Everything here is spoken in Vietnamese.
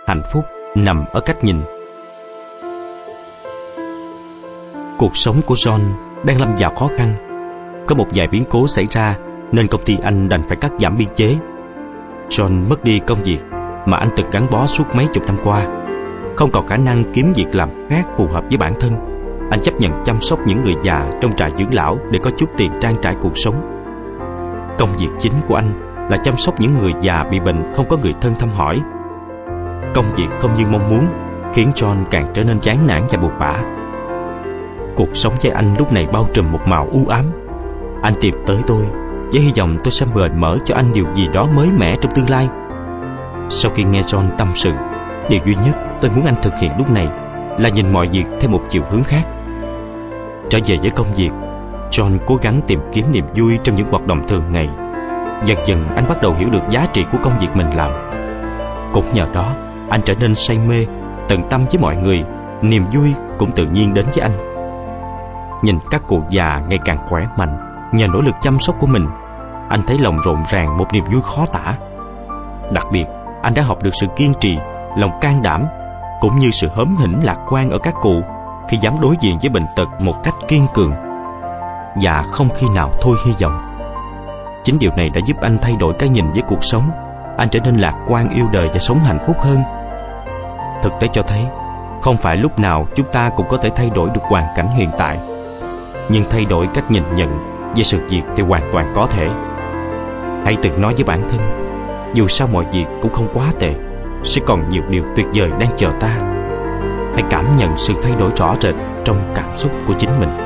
Hạnh phúc nằm ở cách nhìn. Cuộc sống của John đang lâm vào khó khăn. Có một vài biến cố xảy ra nên công ty anh đành phải cắt giảm biên chế. John mất đi công việc mà anh từng gắn bó suốt mấy chục năm qua. Không còn khả năng kiếm việc làm khác phù hợp với bản thân. Anh chấp nhận chăm sóc những người già trong trại dưỡng lão để có chút tiền trang trải cuộc sống. Công việc chính của anh là chăm sóc những người già bị bệnh không có người thân thăm hỏi. Công việc không như mong muốn khiến John càng trở nên chán nản và buồn bã. Cuộc sống với anh lúc này bao trùm một màu u ám. Anh tìm tới tôi với hy vọng tôi sẽ mở cho anh điều gì đó mới mẻ trong tương lai. Sau khi nghe John tâm sự, điều duy nhất tôi muốn anh thực hiện lúc này là nhìn mọi việc theo một chiều hướng khác. Trở về với công việc, John cố gắng tìm kiếm niềm vui trong những hoạt động thường ngày. Dần dần anh bắt đầu hiểu được giá trị của công việc mình làm. Cũng nhờ đó, anh trở nên say mê, tận tâm với mọi người. Niềm vui cũng tự nhiên đến với anh. Nhìn các cụ già ngày càng khỏe mạnh nhờ nỗ lực chăm sóc của mình, anh thấy lòng rộn ràng một niềm vui khó tả. Đặc biệt, anh đã học được sự kiên trì, lòng can đảm, cũng như sự hớm hỉnh lạc quan ở các cụ khi dám đối diện với bệnh tật một cách kiên cường và không khi nào thôi hy vọng. Chính điều này đã giúp anh thay đổi cái nhìn với cuộc sống. Anh trở nên lạc quan, yêu đời và sống hạnh phúc hơn. Thực tế cho thấy, không phải lúc nào chúng ta cũng có thể thay đổi được hoàn cảnh hiện tại, nhưng thay đổi cách nhìn nhận về sự việc thì hoàn toàn có thể. Hãy tự nói với bản thân, dù sao mọi việc cũng không quá tệ, sẽ còn nhiều điều tuyệt vời đang chờ ta. Hãy cảm nhận sự thay đổi rõ rệt trong cảm xúc của chính mình.